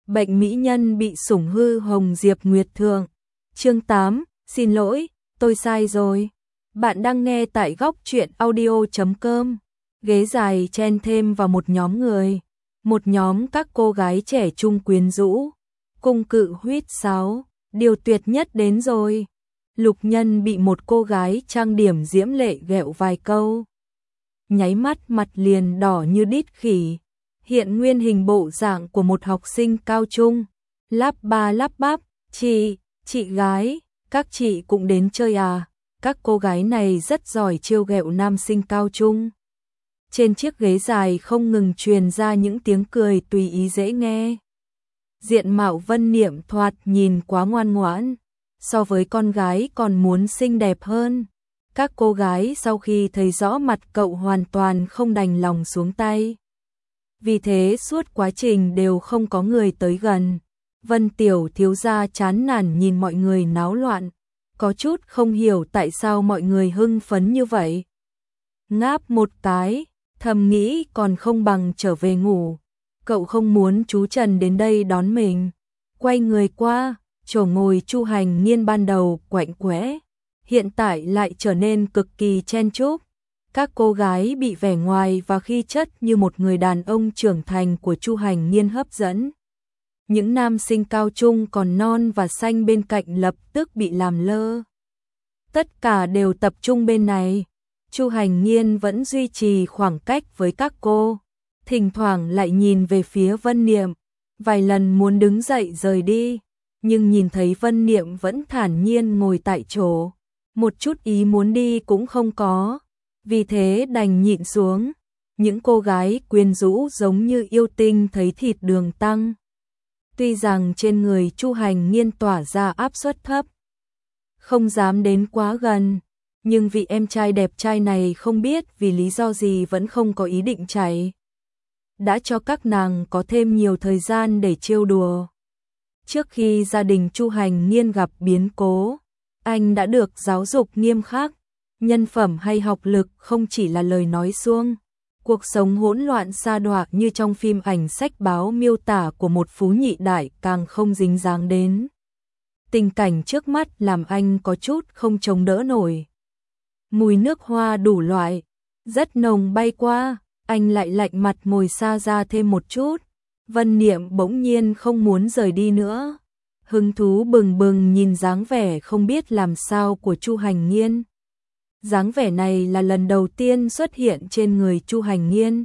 Bệnh mỹ nhân bị sủng hư Hồng Diệp Nguyệt Thượng. Chương 8, xin lỗi, tôi sai rồi. Bạn đang nghe tại góc truyện audio.com. Ghế dài chen thêm vào một nhóm người. Một nhóm các cô gái trẻ trung quyến rũ. Cung cự huýt sáo. Điều tuyệt nhất đến rồi. Lục Nhân bị một cô gái trang điểm diễm lệ ghẹo vài câu. Nháy mắt mặt liền đỏ như đít khỉ. Hiện nguyên hình bộ dạng của một học sinh cao trung. Lắp ba lắp bắp, chị gái, các chị cũng đến chơi à? Các cô gái này rất giỏi trêu ghẹo nam sinh cao trung. Trên chiếc ghế dài không ngừng truyền ra những tiếng cười tùy ý dễ nghe. Diện mạo Vân Niệm thoạt nhìn quá ngoan ngoãn, so với con gái còn muốn xinh đẹp hơn. Các cô gái sau khi thấy rõ mặt cậu hoàn toàn không đành lòng xuống tay. Vì thế suốt quá trình đều không có người tới gần. Vân tiểu thiếu gia chán nản nhìn mọi người náo loạn, có chút không hiểu tại sao mọi người hưng phấn như vậy. Ngáp một cái, thầm nghĩ còn không bằng trở về ngủ. Cậu không muốn chú Trần đến đây đón mình. Quay người qua, chỗ ngồi Chu Hành Nghiên ban đầu quạnh quẽ, hiện tại lại trở nên cực kỳ chen chúc. Các cô gái bị vẻ ngoài và khí chất như một người đàn ông trưởng thành của Chu Hành Nghiên hấp dẫn. Những nam sinh cao trung còn non và xanh bên cạnh lập tức bị làm lơ. Tất cả đều tập trung bên này. Chu Hành Nghiên vẫn duy trì khoảng cách với các cô, thỉnh thoảng lại nhìn về phía Vân Niệm, vài lần muốn đứng dậy rời đi, nhưng nhìn thấy Vân Niệm vẫn thản nhiên ngồi tại chỗ, một chút ý muốn đi cũng không có, vì thế đành nhịn xuống. Những cô gái quyến rũ giống như yêu tinh thấy thịt đường tăng. Tuy rằng trên người Chu Hành Nghiên tỏa ra áp suất thấp, không dám đến quá gần, nhưng vị em trai đẹp trai này không biết vì lý do gì vẫn không có ý định chạy. Đã cho các nàng có thêm nhiều thời gian để trêu đùa. Trước khi gia đình Chu Hành Nghiên gặp biến cố, anh đã được giáo dục nghiêm khắc. Nhân phẩm hay học lực không chỉ là lời nói suông. Cuộc sống hỗn loạn sa đọa như trong phim ảnh sách báo miêu tả của một phú nhị đại càng không dính dáng đến. Tình cảnh trước mắt làm anh có chút không chống đỡ nổi. Mùi nước hoa đủ loại, rất nồng bay qua, anh lại lạnh mặt ngồi xa ra thêm một chút. Vân Niệm bỗng nhiên không muốn rời đi nữa. Hứng thú bừng bừng nhìn dáng vẻ không biết làm sao của Chu Hành Nghiên. Dáng vẻ này là lần đầu tiên xuất hiện trên người Chu Hành Nghiên.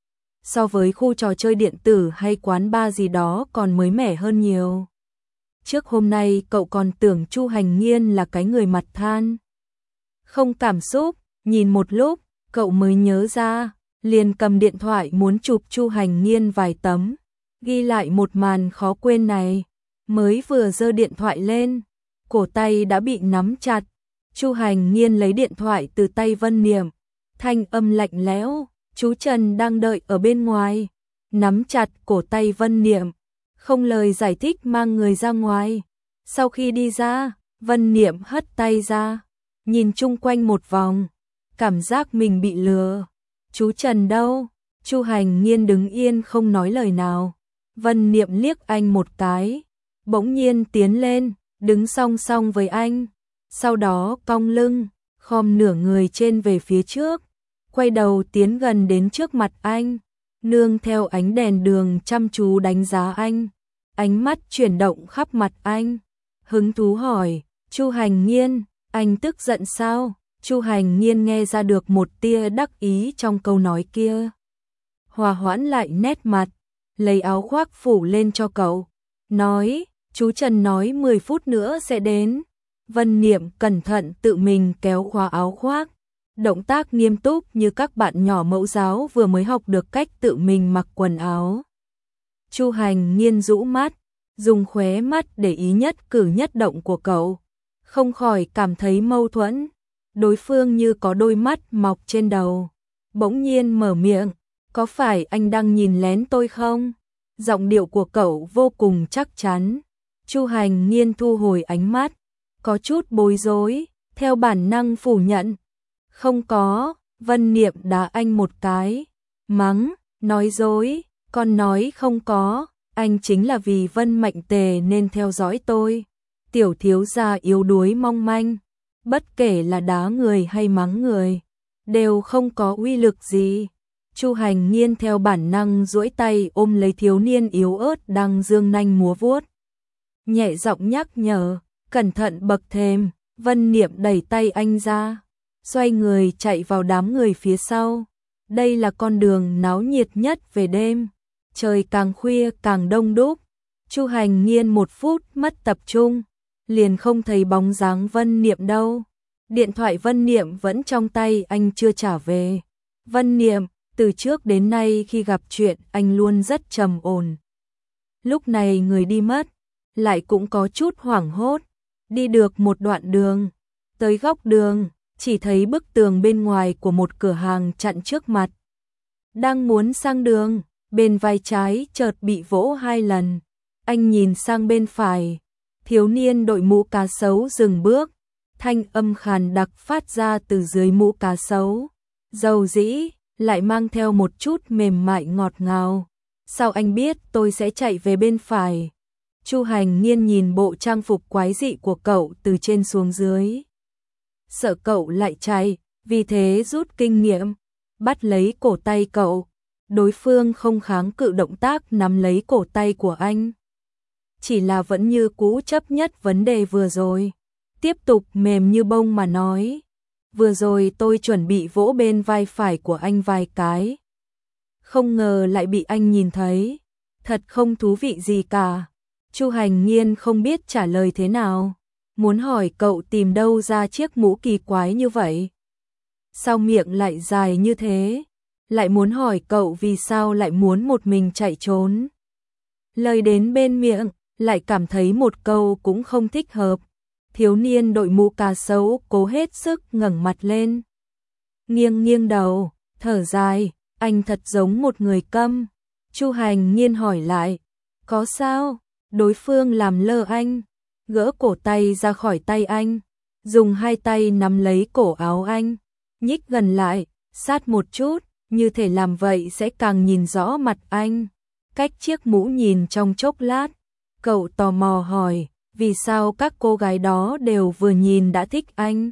So với khu trò chơi điện tử hay quán bar gì đó còn mới mẻ hơn nhiều. Trước hôm nay cậu còn tưởng Chu Hành Nghiên là cái người mặt than, không cảm xúc, nhìn một lúc, cậu mới nhớ ra, liền cầm điện thoại muốn chụp Chu Hành Nghiên vài tấm, ghi lại một màn khó quên này. Mới vừa giơ điện thoại lên, cổ tay đã bị nắm chặt. Chu Hành Nghiên lấy điện thoại từ tay Vân Niệm, thanh âm lạnh lẽo, chú Trần đang đợi ở bên ngoài, nắm chặt cổ tay Vân Niệm, không lời giải thích mang người ra ngoài. Sau khi đi ra, Vân Niệm hất tay ra, nhìn chung quanh một vòng, cảm giác mình bị lừa. Chú Trần đâu? Chu Hành Nghiên đứng yên không nói lời nào. Vân Niệm liếc anh một cái, bỗng nhiên tiến lên, đứng song song với anh. Sau đó cong lưng, khom nửa người trên về phía trước, quay đầu tiến gần đến trước mặt anh, nương theo ánh đèn đường chăm chú đánh giá anh, ánh mắt chuyển động khắp mặt anh, hứng thú hỏi, Chu Hành Nghiên, anh tức giận sao? Chu Hành Nghiên nghe ra được một tia đắc ý trong câu nói kia. Hòa hoãn lại nét mặt, lấy áo khoác phủ lên cho cậu, nói, chú Trần nói 10 phút nữa sẽ đến. Vân Niệm cẩn thận tự mình kéo khóa áo khoác, động tác nghiêm túc như các bạn nhỏ mẫu giáo vừa mới học được cách tự mình mặc quần áo. Chu Hành Nghiên rũ mắt, dùng khóe mắt để ý nhất cử nhất động của cậu, không khỏi cảm thấy mâu thuẫn. Đối phương như có đôi mắt mọc trên đầu, bỗng nhiên mở miệng, có phải anh đang nhìn lén tôi không? Giọng điệu của cậu vô cùng chắc chắn. Chu Hành Nghiên thu hồi ánh mắt, có chút bối rối, theo bản năng phủ nhận. Không có. Vân Niệm đá anh một cái, mắng, nói dối, con nói không có, anh chính là vì Vân Mạnh Tề nên theo dõi tôi. Tiểu thiếu gia yếu đuối mong manh, bất kể là đá người hay mắng người, đều không có uy lực gì. Chu Hành Nghiên theo bản năng duỗi tay ôm lấy thiếu niên yếu ớt đang dương nanh múa vuốt. Nhẹ giọng nhắc nhở, cẩn thận bậc thềm. Vân Niệm đẩy tay anh ra, xoay người chạy vào đám người phía sau. Đây là con đường náo nhiệt nhất về đêm. Trời càng khuya càng đông đúc. Chu Hành Nghiên 1 phút mất tập trung, liền không thấy bóng dáng Vân Niệm đâu. Điện thoại Vân Niệm vẫn trong tay anh chưa trả về. Vân Niệm, từ trước đến nay khi gặp chuyện anh luôn rất trầm ổn. Lúc này người đi mất, lại cũng có chút hoảng hốt. Đi được một đoạn đường, tới góc đường, chỉ thấy bức tường bên ngoài của một cửa hàng chặn trước mặt. Đang muốn sang đường, bên vai trái chợt bị vỗ 2 lần. Anh nhìn sang bên phải, thiếu niên đội mũ cá sấu dừng bước, thanh âm khàn đặc phát ra từ dưới mũ cá sấu, dầu dĩ, lại mang theo một chút mềm mại ngọt ngào. Sao anh biết tôi sẽ chạy về bên phải? Chu Hành Nghiên nhìn bộ trang phục quái dị của cậu từ trên xuống dưới. Sợ cậu lại chạy, vì thế rút kinh nghiệm, bắt lấy cổ tay cậu. Đối phương không kháng cự động tác nắm lấy cổ tay của anh. Chỉ là vẫn như cũ chấp nhất vấn đề vừa rồi. Tiếp tục mềm như bông mà nói. Vừa rồi tôi chuẩn bị vỗ bên vai phải của anh vài cái. Không ngờ lại bị anh nhìn thấy. Thật không thú vị gì cả. Chu Hành Nghiên không biết trả lời thế nào. Muốn hỏi cậu tìm đâu ra chiếc mũ kỳ quái như vậy. Sao miệng lại dài như thế? Lại muốn hỏi cậu vì sao lại muốn một mình chạy trốn. Lời đến bên miệng, lại cảm thấy một câu cũng không thích hợp. Thiếu niên đội mũ cá sấu cố hết sức ngẩng mặt lên. Nghiêng nghiêng đầu, thở dài, anh thật giống một người câm. Chu Hành Nghiên hỏi lại, có sao? Đối phương làm lơ anh, gỡ cổ tay ra khỏi tay anh, dùng 2 tay nắm lấy cổ áo anh, nhích gần lại, sát một chút, như thể làm vậy sẽ càng nhìn rõ mặt anh. Cách chiếc mũ nhìn trong chốc lát, cậu tò mò hỏi, vì sao các cô gái đó đều vừa nhìn đã thích anh?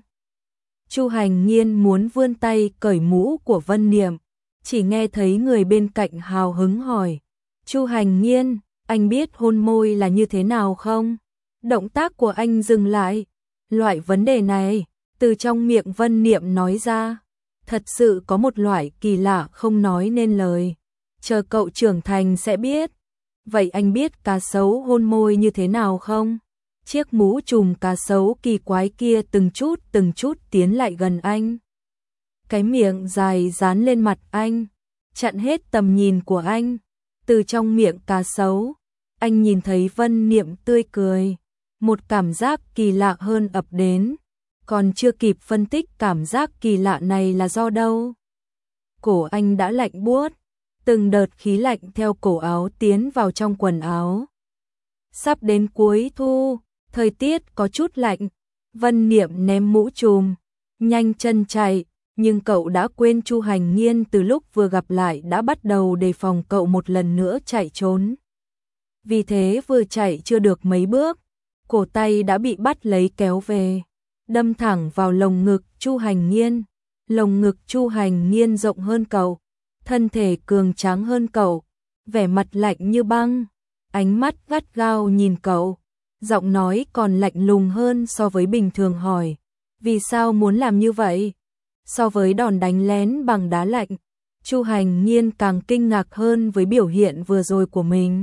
Chu Hành Nghiên muốn vươn tay cởi mũ của Vân Niệm, chỉ nghe thấy người bên cạnh hào hứng hỏi, Chu Hành Nghiên, anh biết hôn môi là như thế nào không? Động tác của anh dừng lại. Loại vấn đề này, từ trong miệng Vân Niệm nói ra, thật sự có một loại kỳ lạ không nói nên lời. Chờ cậu trưởng thành sẽ biết. Vậy anh biết cá sấu hôn môi như thế nào không? Chiếc mũ trùm cá sấu kỳ quái kia từng chút tiến lại gần anh. Cái miệng dài dán lên mặt anh, chặn hết tầm nhìn của anh. Từ trong miệng cá sấu, anh nhìn thấy Vân Niệm tươi cười. Một cảm giác kỳ lạ hơn ập đến. Còn chưa kịp phân tích cảm giác kỳ lạ này là do đâu. Cổ anh đã lạnh buốt. Từng đợt khí lạnh theo cổ áo tiến vào trong quần áo. Sắp đến cuối thu, thời tiết có chút lạnh. Vân Niệm ném mũ trùm, nhanh chân chạy. Nhưng cậu đã quên Chu Hành Nghiên từ lúc vừa gặp lại đã bắt đầu đề phòng cậu một lần nữa chạy trốn. Vì thế vừa chạy chưa được mấy bước, cổ tay đã bị bắt lấy kéo về, đâm thẳng vào lồng ngực Chu Hành Nghiên. Lồng ngực Chu Hành Nghiên rộng hơn cậu, thân thể cường tráng hơn cậu, vẻ mặt lạnh như băng, ánh mắt gắt gao nhìn cậu, giọng nói còn lạnh lùng hơn so với bình thường hỏi, vì sao muốn làm như vậy? So với đòn đánh lén bằng đá lạnh, Chu Hành Nghiên càng kinh ngạc hơn với biểu hiện vừa rồi của mình.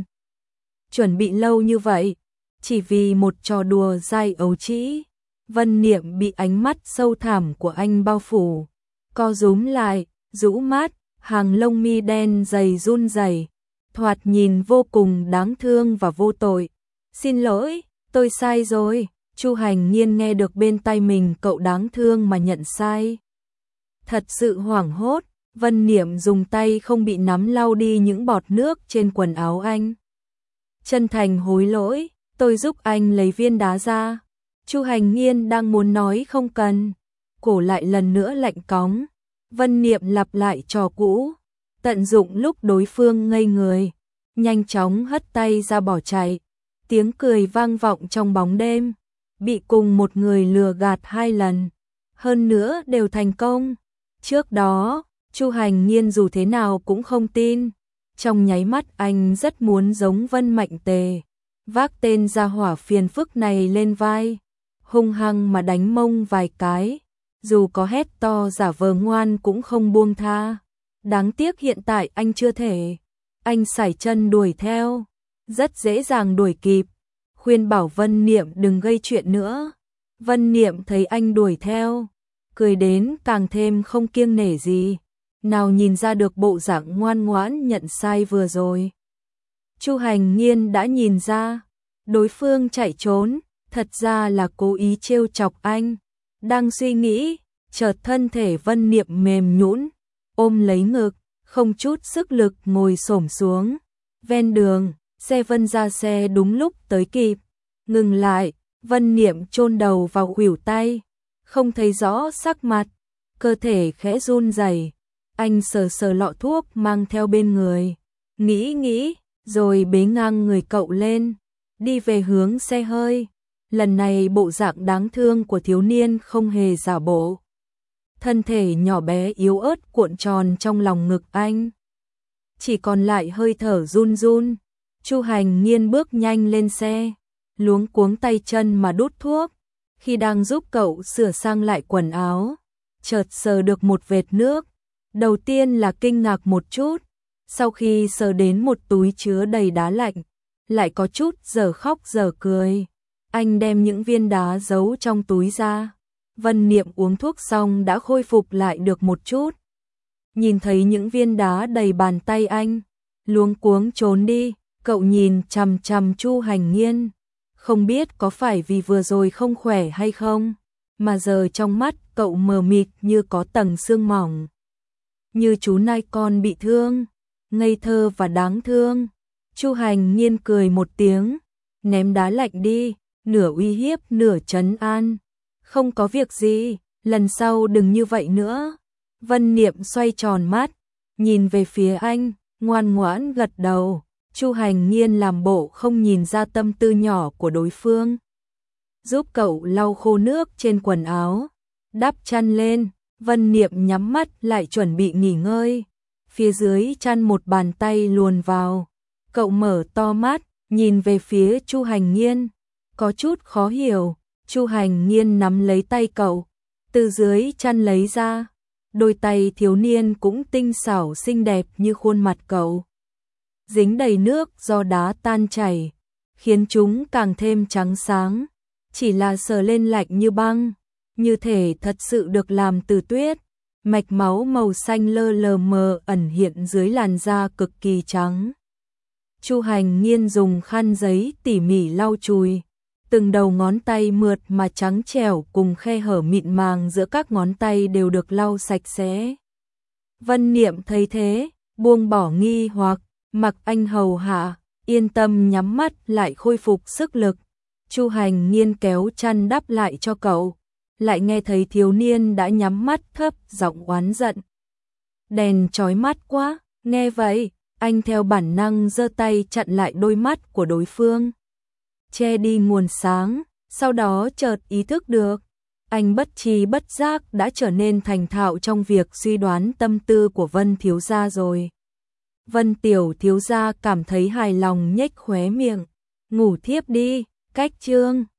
Chuẩn bị lâu như vậy, chỉ vì một trò đùa dai ấu trĩ. Vân Niệm bị ánh mắt sâu thẳm của anh bao phủ, co rúm lại, rũ mắt, hàng lông mi đen dày run rẩy, thoạt nhìn vô cùng đáng thương và vô tội. Xin lỗi, tôi sai rồi. Chu Hành Nghiên nghe được bên tai mình cậu đáng thương mà nhận sai. Thật sự hoảng hốt, Vân Niệm dùng tay không bị nắm lau đi những bọt nước trên quần áo anh. Chân thành hối lỗi, tôi giúp anh lấy viên đá ra. Chu Hành Nghiên đang muốn nói không cần, cổ lại lần nữa lạnh cóng. Vân Niệm lặp lại trò cũ, tận dụng lúc đối phương ngây người, nhanh chóng hất tay ra bỏ chạy. Tiếng cười vang vọng trong bóng đêm, bị cùng một người lừa gạt 2 lần, hơn nữa đều thành công. Trước đó, Chu Hành Nhiên dù thế nào cũng không tin, trong nháy mắt anh rất muốn giống Vân Mạnh Tề, vác tên gia hỏa phiền phức này lên vai, hung hăng mà đánh mông vài cái, dù có hét to giả vờ ngoan cũng không buông tha. Đáng tiếc hiện tại anh chưa thể, anh sải chân đuổi theo, rất dễ dàng đuổi kịp, khuyên bảo Vân Niệm đừng gây chuyện nữa. Vân Niệm thấy anh đuổi theo, cười đến càng thêm không kiêng nể gì, nào nhìn ra được bộ dạng ngoan ngoãn nhận sai vừa rồi. Chu Hành Nhiên đã nhìn ra, đối phương chạy trốn, thật ra là cố ý trêu chọc anh. Đang suy nghĩ, chợt thân thể Vân Niệm mềm nhũn, ôm lấy ngực, không chút sức lực ngồi xổm xuống. Ven đường, xe Vân ra xe đúng lúc tới kịp, ngừng lại, Vân Niệm chôn đầu vào khuỷu tay, không thấy rõ sắc mặt, cơ thể khẽ run rẩy. Anh sờ sờ lọ thuốc mang theo bên người, nghĩ, rồi bế ngang người cậu lên, đi về hướng xe hơi. Lần này bộ dạng đáng thương của thiếu niên không hề giả bộ. Thân thể nhỏ bé yếu ớt cuộn tròn trong lòng ngực anh, chỉ còn lại hơi thở run run. Chu Hành Nhiên bước nhanh lên xe, luống cuống tay chân mà đút thuốc. Khi đang giúp cậu sửa sang lại quần áo, chợt sờ được một vệt nước. Đầu tiên là kinh ngạc một chút, sau khi sờ đến một túi chứa đầy đá lạnh, lại có chút giờ khóc giờ cười. Anh đem những viên đá giấu trong túi ra. Vân Niệm uống thuốc xong đã khôi phục lại được một chút. Nhìn thấy những viên đá đầy bàn tay anh, luống cuống trốn đi. Cậu nhìn chằm chằm Chu Hành Nhiên, không biết có phải vì vừa rồi không khỏe hay không, mà giờ trong mắt cậu mờ mịt như có tầng sương mỏng. Như chú nai con bị thương, ngây thơ và đáng thương. Chu Hành Nhiên cười một tiếng, ném đá lạnh đi, nửa uy hiếp nửa trấn an. Không có việc gì, lần sau đừng như vậy nữa. Vân Niệm xoay tròn mắt, nhìn về phía anh, ngoan ngoãn gật đầu. Chu Hành Nhiên làm bộ không nhìn ra tâm tư nhỏ của đối phương, giúp cậu lau khô nước trên quần áo, đắp chăn lên. Vân Niệm nhắm mắt lại chuẩn bị nghỉ ngơi. Phía dưới chăn một bàn tay luồn vào. Cậu mở to mắt, nhìn về phía Chu Hành Nhiên, có chút khó hiểu. Chu Hành Nhiên nắm lấy tay cậu, từ dưới chăn lấy ra. Đôi tay thiếu niên cũng tinh xảo xinh đẹp như khuôn mặt cậu, dính đầy nước do đá tan chảy, khiến chúng càng thêm trắng sáng. Chỉ là sờ lên lạnh như băng, như thể thật sự được làm từ tuyết. Mạch máu màu xanh lơ lờ mờ ẩn hiện dưới làn da cực kỳ trắng. Chu Hành Nhiên dùng khăn giấy tỉ mỉ lau chùi, từng đầu ngón tay mượt mà trắng trẻo cùng khe hở mịn màng giữa các ngón tay đều được lau sạch sẽ. Vân Niệm thấy thế, buông bỏ nghi hoặc, mặc anh hầu hạ, yên tâm nhắm mắt lại khôi phục sức lực. Chu Hành Nhiên kéo chăn đắp lại cho cậu, lại nghe thấy thiếu niên đã nhắm mắt thấp giọng oán giận. Đèn chói mắt quá. Nghe vậy, anh theo bản năng giơ tay chặn lại đôi mắt của đối phương, che đi nguồn sáng. Sau đó chợt ý thức được, anh bất tri bất giác đã trở nên thành thạo trong việc suy đoán tâm tư của Vân thiếu gia rồi. Vân tiểu thiếu gia cảm thấy hài lòng nhếch khóe miệng, ngủ thiếp đi. Cách chương